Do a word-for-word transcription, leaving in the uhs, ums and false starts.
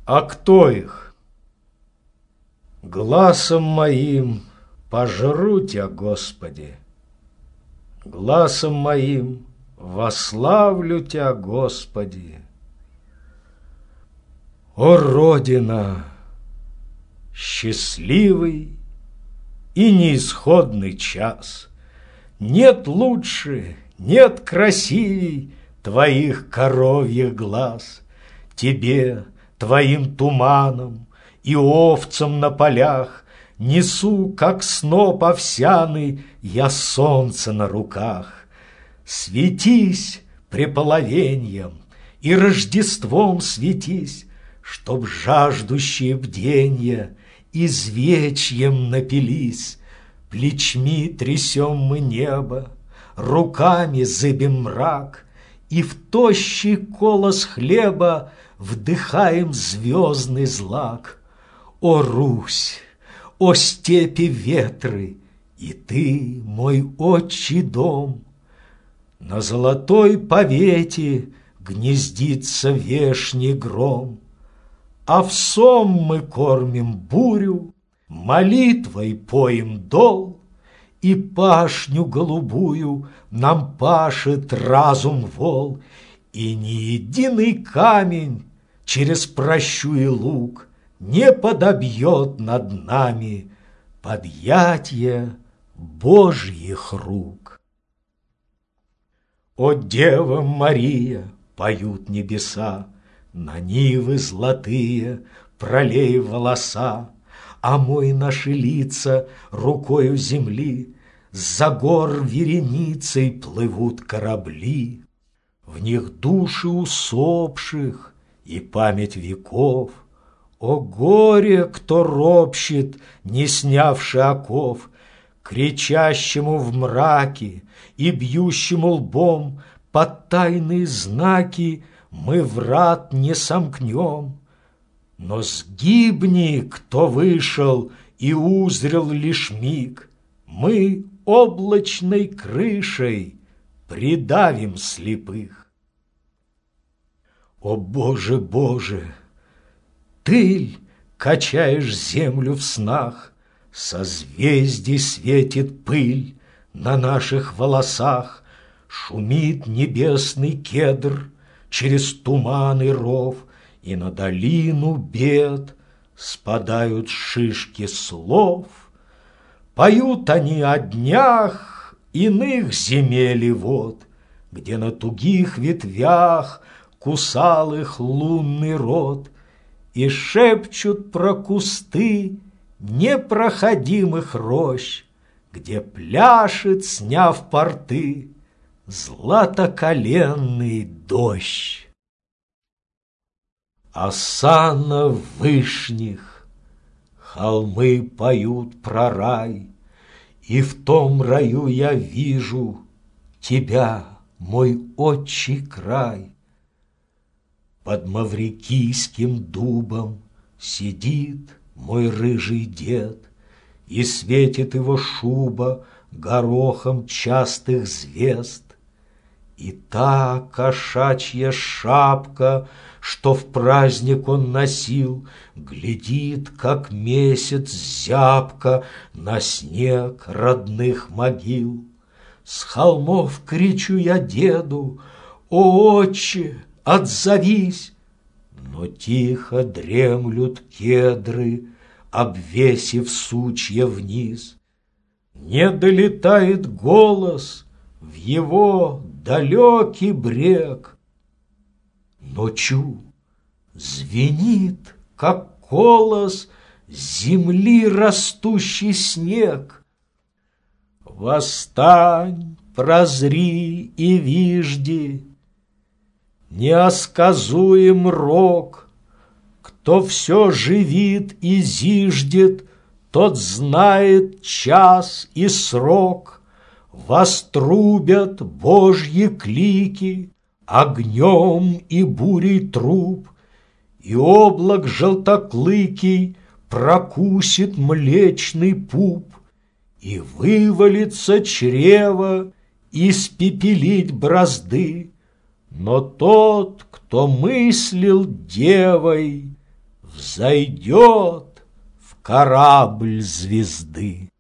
А кто их? Гласом моим пожру Тя, Господи, гласом моим вославлю Тя, Господи. О, Родина, счастливый и неисходный час! Нет лучше, нет красивей Твоих коровьих глаз. Тебе, Твоим туманом и овцам на полях Несу, как сноп овсяный, я солнце на руках. Светись преполовеньем и Рождеством светись, чтоб жаждущие бденья извечьем напились. Плечми трясем мы небо, руками зыбим мрак, и в тощий колос хлеба вдыхаем звездный злак. О, Русь! О, степи ветры, и ты, мой отчий дом! На золотой повете гнездится вешний гром. Овсом мы кормим бурю, молитвой поем дол, и пашню голубую нам пашет разум вол, и ни единый камень через прощу и луг не подобьет над нами подъятье Божьих рук. О, Дева Мария, поют небеса, на нивы золотые пролей волоса, омой наши лица рукою земли, за гор вереницей плывут корабли, в них души усопших и память веков. О, горе, кто ропщет, не снявши оков, кричащему в мраке и бьющему лбом под тайные знаки мы врат не сомкнем. Но сгибни, кто вышел и узрел лишь миг, мы облачной крышей придавим слепых. О, Боже, Боже! Ты качаешь землю в снах, созвездий светит пыль на наших волосах, шумит небесный кедр через туман и ров, и на долину бед спадают шишки слов. Поют они о днях иных земель и вод, где на тугих ветвях кусал их лунный рот, и шепчут про кусты непроходимых рощ, где пляшет, сняв порты, златоколенный дождь. Осанна вышних, холмы поют про рай, и в том раю я вижу тебя, мой отчий край. Под маврикийским дубом сидит мой рыжий дед, и светит его шуба горохом частых звезд. И та кошачья шапка, что в праздник он носил, глядит, как месяц зябко на снег родных могил. С холмов кричу я деду: «О, отче, отзовись!» Но тихо дремлют кедры, обвесив сучья вниз. Не долетает голос в его далекий брег, но чу, звенит, как колос земли растущий снег. Восстань, прозри и вижди, неосказуем рок. Кто все живит и зиждет, тот знает час и срок. Вострубят Божьи клики огнем и бурей труб, и облак желтоклыкий прокусит млечный пуп, и вывалится чрево испепелить бразды. Но тот, кто мыслил девой, взойдет в корабль звезды.